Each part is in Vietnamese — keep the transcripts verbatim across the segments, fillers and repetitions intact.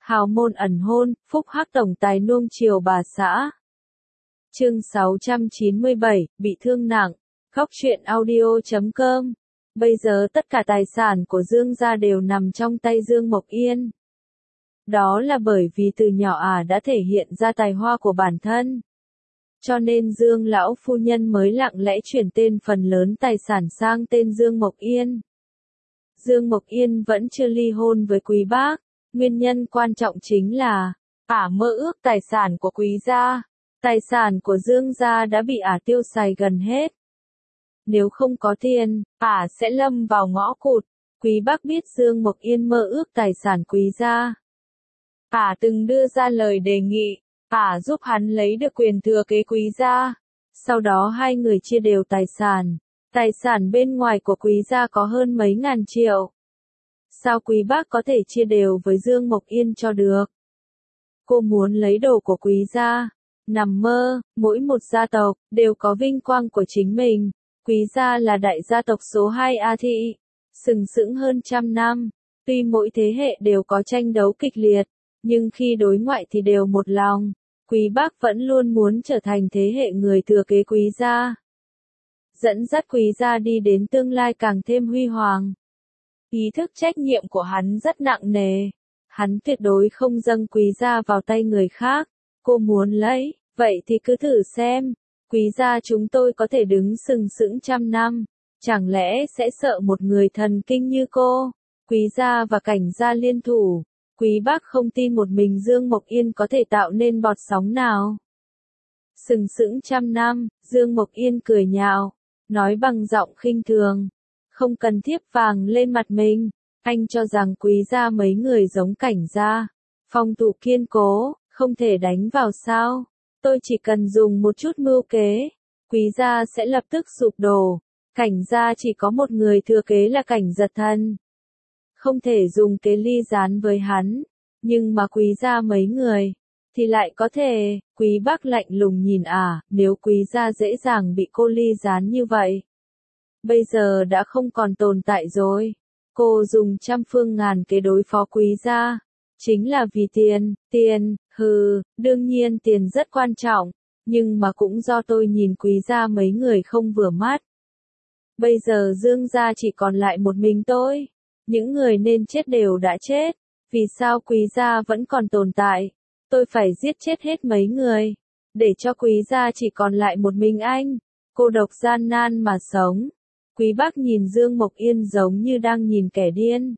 Hào môn ẩn hôn, phúc hắc tổng tài nuông chiều bà xã. Chương sáu trăm chín mươi bảy, bị thương nặng. Góc truyện audio chấm com. Bây giờ tất cả tài sản của Dương gia đều nằm trong tay Dương Mộc Yên. Đó là bởi vì từ nhỏ ả à đã thể hiện ra tài hoa của bản thân. Cho nên Dương lão phu nhân mới lặng lẽ chuyển tên phần lớn tài sản sang tên Dương Mộc Yên. Dương Mộc Yên vẫn chưa ly hôn với Quý Bác. Nguyên nhân quan trọng chính là, ả mơ ước tài sản của Quý gia. Tài sản của Dương gia đã bị ả tiêu xài gần hết. Nếu không có tiền, ả sẽ lâm vào ngõ cụt. Quý Bác biết Dương Mộc Yên mơ ước tài sản Quý gia. Ả từng đưa ra lời đề nghị, ả giúp hắn lấy được quyền thừa kế Quý gia. Sau đó hai người chia đều tài sản. Tài sản bên ngoài của Quý gia có hơn mấy ngàn triệu. Sao Quý Bác có thể chia đều với Dương Mộc Yên cho được? Cô muốn lấy đồ của Quý gia. Nằm mơ, mỗi một gia tộc đều có vinh quang của chính mình. Quý gia là đại gia tộc số hai A Thị, sừng sững hơn trăm năm. Tuy mỗi thế hệ đều có tranh đấu kịch liệt, nhưng khi đối ngoại thì đều một lòng. Quý Bác vẫn luôn muốn trở thành thế hệ người thừa kế Quý gia, dẫn dắt Quý gia đi đến tương lai càng thêm huy hoàng. Ý thức trách nhiệm của hắn rất nặng nề. Hắn tuyệt đối không dâng Quý gia vào tay người khác. Cô muốn lấy, vậy thì cứ thử xem. Quý gia chúng tôi có thể đứng sừng sững trăm năm. Chẳng lẽ sẽ sợ một người thần kinh như cô? Quý gia và Cảnh gia liên thủ. Quý Bác không tin một mình Dương Mộc Yên có thể tạo nên bọt sóng nào. Sừng sững trăm năm, Dương Mộc Yên cười nhạo, nói bằng giọng khinh thường. Không cần thiếp vàng lên mặt mình. Anh cho rằng Quý gia mấy người giống Cảnh gia. Phong thủ kiên cố, không thể đánh vào sao. Tôi chỉ cần dùng một chút mưu kế. Quý gia sẽ lập tức sụp đổ. Cảnh gia chỉ có một người thừa kế là Cảnh Giật Thần. Không thể dùng kế ly gián với hắn. Nhưng mà Quý gia mấy người thì lại có thể. Quý Bác lạnh lùng nhìn ả, à, nếu Quý gia dễ dàng bị cô ly gián như vậy. Bây giờ đã không còn tồn tại rồi. Cô dùng trăm phương ngàn kế đối phó Quý gia. Chính là vì tiền, tiền, hừ, đương nhiên tiền rất quan trọng. Nhưng mà cũng do tôi nhìn Quý gia mấy người không vừa mắt. Bây giờ Dương gia chỉ còn lại một mình tôi. Những người nên chết đều đã chết. Vì sao Quý gia vẫn còn tồn tại? Tôi phải giết chết hết mấy người. Để cho Quý gia chỉ còn lại một mình anh. Cô độc gian nan mà sống. Quý Bác nhìn Dương Mộc Yên giống như đang nhìn kẻ điên.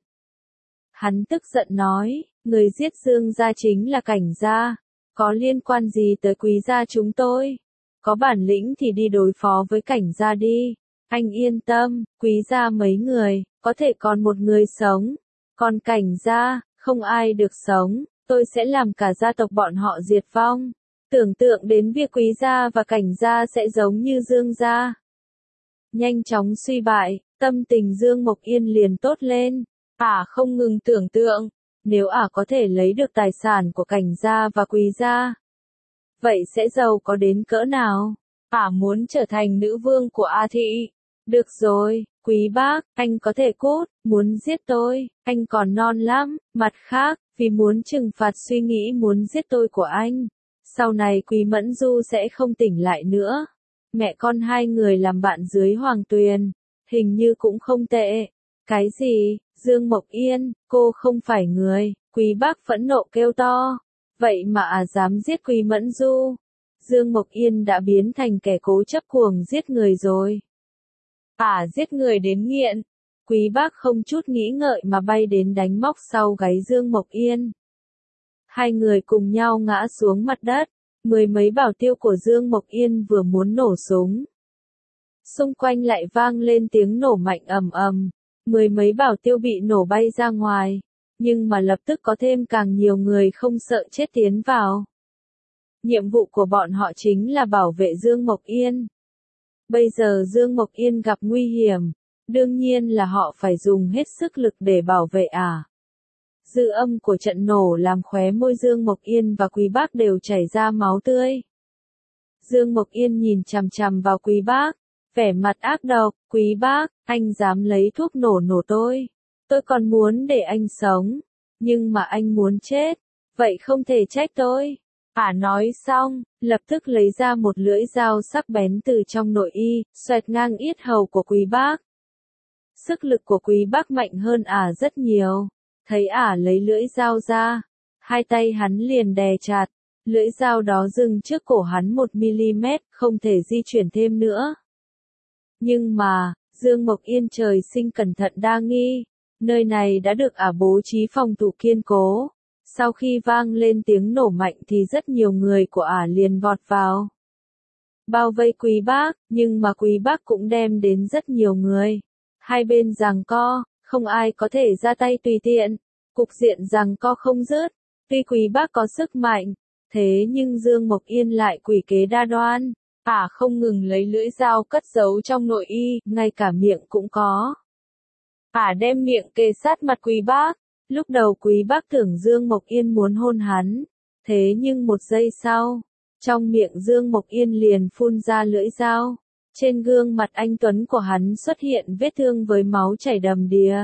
Hắn tức giận nói, người giết Dương gia chính là Cảnh gia. Có liên quan gì tới Quý gia chúng tôi? Có bản lĩnh thì đi đối phó với Cảnh gia đi. Anh yên tâm, Quý gia mấy người, có thể còn một người sống. Còn Cảnh gia, không ai được sống. Tôi sẽ làm cả gia tộc bọn họ diệt vong. Tưởng tượng đến việc Quý gia và Cảnh gia sẽ giống như Dương gia. Nhanh chóng suy bại, tâm tình Dương Mộc Yên liền tốt lên. Ả không ngừng tưởng tượng, nếu ả có thể lấy được tài sản của Cảnh gia và Quý gia, vậy sẽ giàu có đến cỡ nào? Ả muốn trở thành nữ vương của A Thị. Được rồi, Quý Bác, anh có thể cút, muốn giết tôi, anh còn non lắm. Mặt khác, vì muốn trừng phạt suy nghĩ muốn giết tôi của anh, sau này Quý Mẫn Du sẽ không tỉnh lại nữa. Mẹ con hai người làm bạn dưới hoàng tuyền, hình như cũng không tệ. Cái gì? Dương Mộc Yên, cô không phải người. Quý Bác phẫn nộ kêu to. Vậy mà à dám giết Quý Mẫn Du. Dương Mộc Yên đã biến thành kẻ cố chấp cuồng giết người rồi. À giết người đến nghiện. Quý Bác không chút nghĩ ngợi mà bay đến đánh móc sau gáy Dương Mộc Yên. Hai người cùng nhau ngã xuống mặt đất. Mười mấy bảo tiêu của Dương Mộc Yên vừa muốn nổ súng. Xung quanh lại vang lên tiếng nổ mạnh ầm ầm. Mười mấy bảo tiêu bị nổ bay ra ngoài. Nhưng mà lập tức có thêm càng nhiều người không sợ chết tiến vào. Nhiệm vụ của bọn họ chính là bảo vệ Dương Mộc Yên. Bây giờ Dương Mộc Yên gặp nguy hiểm. Đương nhiên là họ phải dùng hết sức lực để bảo vệ ả. À. Dư âm của trận nổ làm khóe môi Dương Mộc Yên và Quý Bác đều chảy ra máu tươi. Dương Mộc Yên nhìn chằm chằm vào Quý Bác, vẻ mặt ác độc. Quý Bác, anh dám lấy thuốc nổ nổ tôi. Tôi còn muốn để anh sống. Nhưng mà anh muốn chết. vậy không thể trách tôi. Ả nói xong, lập tức lấy ra một lưỡi dao sắc bén từ trong nội y, xoẹt ngang yết hầu của Quý Bác. Sức lực của Quý Bác mạnh hơn Ả rất nhiều. Thấy Ả lấy lưỡi dao ra, hai tay hắn liền đè chặt, lưỡi dao đó dừng trước cổ hắn một mi-li-mét, không thể di chuyển thêm nữa. Nhưng mà, Dương Mộc Yên trời sinh cẩn thận đa nghi, nơi này đã được Ả bố trí phòng thủ kiên cố. Sau khi vang lên tiếng nổ mạnh thì rất nhiều người của Ả liền vọt vào. Bao vây Quý Bác, nhưng mà Quý Bác cũng đem đến rất nhiều người. Hai bên giằng co, không ai có thể ra tay tùy tiện. Cục diện giằng co không dứt. Tuy Quý Bác có sức mạnh, thế nhưng Dương Mộc Yên lại quỷ kế đa đoan. Ả không ngừng lấy lưỡi dao cất giấu trong nội y, ngay cả miệng cũng có. Ả đem miệng kề sát mặt Quý Bác. Lúc đầu Quý Bác tưởng Dương Mộc Yên muốn hôn hắn, thế nhưng một giây sau, trong miệng Dương Mộc Yên liền phun ra lưỡi dao. Trên gương mặt anh tuấn của hắn xuất hiện vết thương với máu chảy đầm đìa.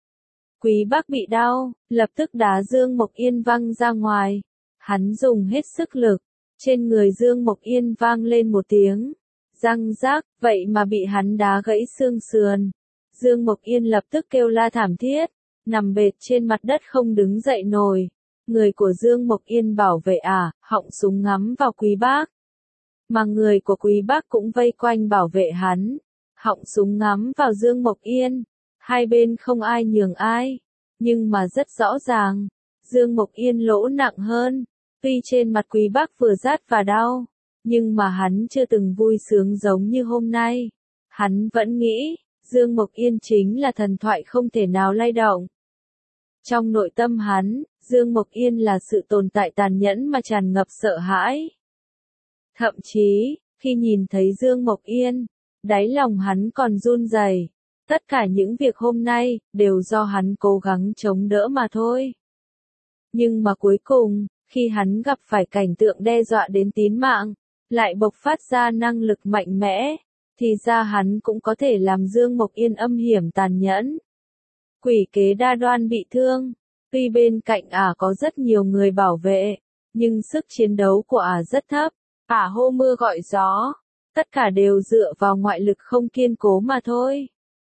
Quý Bác bị đau, lập tức đá Dương Mộc Yên văng ra ngoài. Hắn dùng hết sức lực, trên người Dương Mộc Yên vang lên một tiếng răng rác, vậy mà bị hắn đá gãy xương sườn. Dương Mộc Yên lập tức kêu la thảm thiết, nằm bệt trên mặt đất không đứng dậy nổi. Người của Dương Mộc Yên bảo vệ Ả, họng súng ngắm vào Quý Bác. Mà người của Quý Bác cũng vây quanh bảo vệ hắn, họng súng ngắm vào Dương Mộc Yên. Hai bên không ai nhường ai, nhưng mà rất rõ ràng, Dương Mộc Yên lỗ nặng hơn. Tuy trên mặt Quý Bác vừa rát và đau, nhưng mà hắn chưa từng vui sướng giống như hôm nay. Hắn vẫn nghĩ, Dương Mộc Yên chính là thần thoại không thể nào lay động. Trong nội tâm hắn, Dương Mộc Yên là sự tồn tại tàn nhẫn mà tràn ngập sợ hãi. Thậm chí, khi nhìn thấy Dương Mộc Yên, đáy lòng hắn còn run rẩy. Tất cả những việc hôm nay, đều do hắn cố gắng chống đỡ mà thôi. Nhưng mà cuối cùng, khi hắn gặp phải cảnh tượng đe dọa đến tín mạng, lại bộc phát ra năng lực mạnh mẽ, thì ra hắn cũng có thể làm Dương Mộc Yên âm hiểm tàn nhẫn. Quỷ kế đa đoan bị thương, tuy bên cạnh Ả có rất nhiều người bảo vệ, nhưng sức chiến đấu của Ả rất thấp. Ả hô mưa gọi gió, tất cả đều dựa vào ngoại lực không kiên cố mà thôi.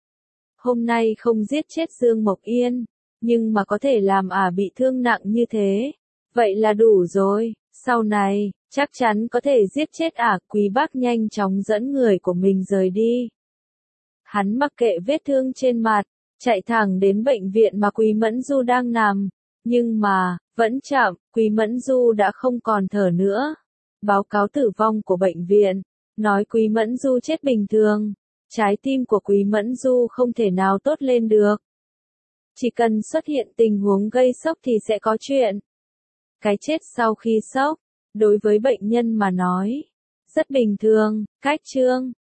Hôm nay không giết chết Dương Mộc Yên, nhưng mà có thể làm Ả bị thương nặng như thế, vậy là đủ rồi. Sau này, chắc chắn có thể giết chết Ả. Quý Bác nhanh chóng dẫn người của mình rời đi. Hắn mặc kệ vết thương trên mặt, chạy thẳng đến bệnh viện mà Quý Mẫn Du đang nằm. Nhưng mà, vẫn chậm, Quý Mẫn Du đã không còn thở nữa. Báo cáo tử vong của bệnh viện, nói Quý Mẫn Du chết bình thường. Trái tim của Quý Mẫn Du không thể nào tốt lên được. Chỉ cần xuất hiện tình huống gây sốc thì sẽ có chuyện. Cái chết sau khi sốc, đối với bệnh nhân mà nói, rất bình thường. Cách chương